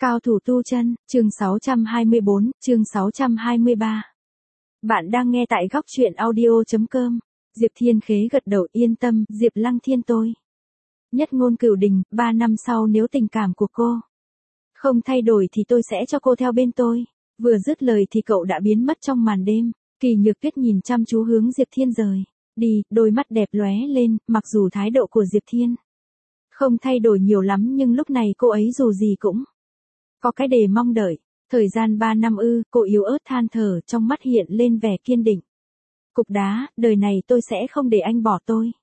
Cao thủ tu chân, chương 624, chương 623. Bạn đang nghe tại góc truyện audio.com. Diệp Thiên Khế gật đầu yên tâm, Diệp Lăng Thiên tôi. Nhất ngôn cửu đình, 3 năm sau nếu tình cảm của cô không thay đổi thì tôi sẽ cho cô theo bên tôi. Vừa dứt lời thì cậu đã biến mất trong màn đêm. Kỳ Nhược Tuyết nhìn chăm chú hướng Diệp Thiên rời đi, đôi mắt đẹp lóe lên, mặc dù thái độ của Diệp Thiên không thay đổi nhiều lắm nhưng lúc này cô ấy dù gì cũng có cái để mong đợi. Thời gian 3 năm ư, cô yếu ớt than thở, trong mắt hiện lên vẻ kiên định. Cục đá, đời này tôi sẽ không để anh bỏ tôi.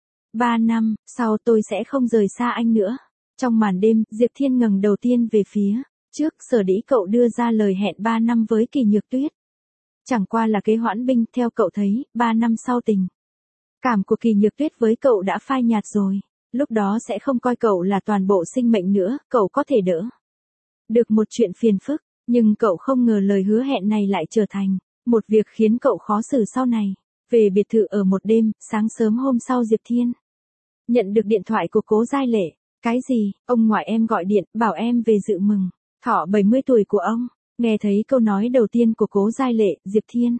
3 năm, sau tôi sẽ không rời xa anh nữa. Trong màn đêm, Diệp Thiên ngẩng đầu tiên về phía trước, sở dĩ cậu đưa ra lời hẹn 3 năm với Kỳ Nhược Tuyết. Chẳng qua là kế hoãn binh, theo cậu thấy, 3 năm sau tình cảm của Kỳ Nhược Tuyết với cậu đã phai nhạt rồi. Lúc đó sẽ không coi cậu là toàn bộ sinh mệnh nữa, cậu có thể đỡ được một chuyện phiền phức, nhưng cậu không ngờ lời hứa hẹn này lại trở thành một việc khiến cậu khó xử sau này. Về biệt thự ở một đêm, sáng sớm hôm sau Diệp Thiên nhận được điện thoại của Cố Giai Lệ. Cái gì? Ông ngoại em gọi điện, bảo em về dự mừng thọ 70 tuổi của ông. Nghe thấy câu nói đầu tiên của Cố Giai Lệ, Diệp Thiên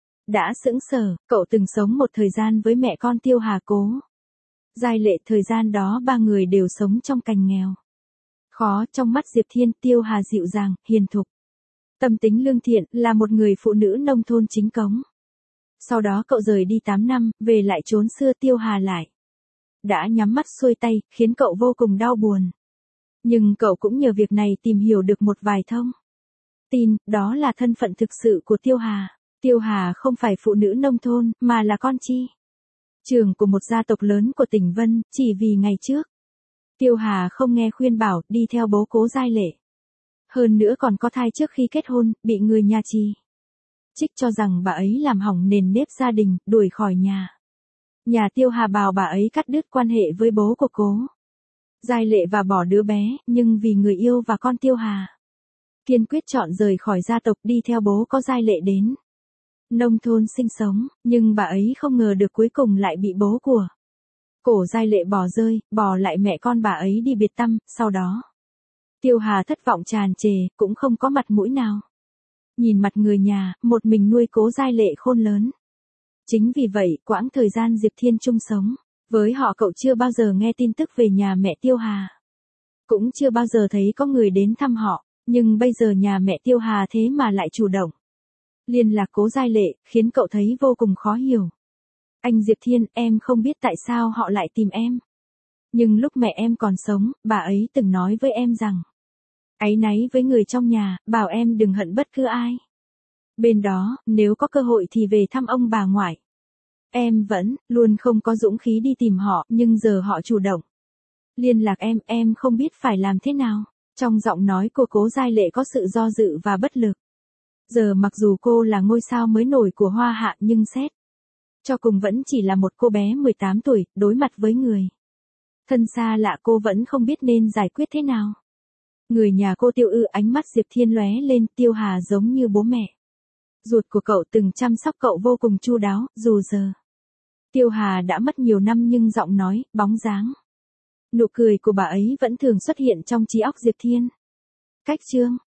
đã sững sờ. Cậu từng sống một thời gian với mẹ con Tiêu Hà Cố Giai Lệ, thời gian đó ba người đều sống trong cảnh nghèo khó. Trong mắt Diệp Thiên, Tiêu Hà dịu dàng, hiền thục, tâm tính lương thiện, là một người phụ nữ nông thôn chính cống. Sau đó cậu rời đi 8 năm, về lại chốn xưa. Tiêu Hà lại đã nhắm mắt xuôi tay, khiến cậu vô cùng đau buồn. Nhưng cậu cũng nhờ việc này tìm hiểu được một vài thông tin, đó là thân phận thực sự của Tiêu Hà. Tiêu Hà không phải phụ nữ nông thôn, mà là con chi trưởng của một gia tộc lớn của tỉnh Vân. Chỉ vì ngày trước Tiêu Hà không nghe khuyên bảo, đi theo bố Cố Giai Lệ. Hơn nữa còn có thai trước khi kết hôn, bị người nhà chỉ trích cho rằng bà ấy làm hỏng nền nếp gia đình, đuổi khỏi nhà. Nhà Tiêu Hà bảo bà ấy cắt đứt quan hệ với bố của Cố Giai Lệ và bỏ đứa bé, nhưng vì người yêu và con Tiêu Hà kiên quyết chọn rời khỏi gia tộc, đi theo bố Cố Giai Lệ đến nông thôn sinh sống, nhưng bà ấy không ngờ được cuối cùng lại bị bố của Cố Giai Lệ bỏ rơi, bỏ lại mẹ con bà ấy đi biệt tăm. Sau đó Tiêu Hà thất vọng tràn trề, cũng không có mặt mũi nào nhìn mặt người nhà, một mình nuôi Cố Giai Lệ khôn lớn. Chính vì vậy, quãng thời gian Diệp Thiên chung sống với họ, cậu chưa bao giờ nghe tin tức về nhà mẹ Tiêu Hà, cũng chưa bao giờ thấy có người đến thăm họ. Nhưng bây giờ nhà mẹ Tiêu Hà thế mà lại chủ động liên lạc Cố Giai Lệ, khiến cậu thấy vô cùng khó hiểu. Anh Diệp Thiên, em không biết tại sao họ lại tìm em. Nhưng lúc mẹ em còn sống, bà ấy từng nói với em rằng áy náy với người trong nhà, bảo em đừng hận bất cứ ai bên đó, nếu có cơ hội thì về thăm ông bà ngoại. Em vẫn luôn không có dũng khí đi tìm họ, nhưng giờ họ chủ động liên lạc em không biết phải làm thế nào. Trong giọng nói của Cố Giai Lệ có sự do dự và bất lực. Giờ mặc dù cô là ngôi sao mới nổi của Hoa Hạ, nhưng xét cho cùng vẫn chỉ là một cô bé 18 tuổi, đối mặt với người thân xa lạ, cô vẫn không biết nên giải quyết thế nào. Người nhà cô Tiêu ư? Ánh mắt Diệp Thiên lóe lên. Tiêu Hà giống như bố mẹ ruột của cậu, từng chăm sóc cậu vô cùng chu đáo. Dù giờ Tiêu Hà đã mất nhiều năm nhưng giọng nói, bóng dáng, nụ cười của bà ấy vẫn thường xuất hiện trong trí óc Diệp Thiên. Cách chương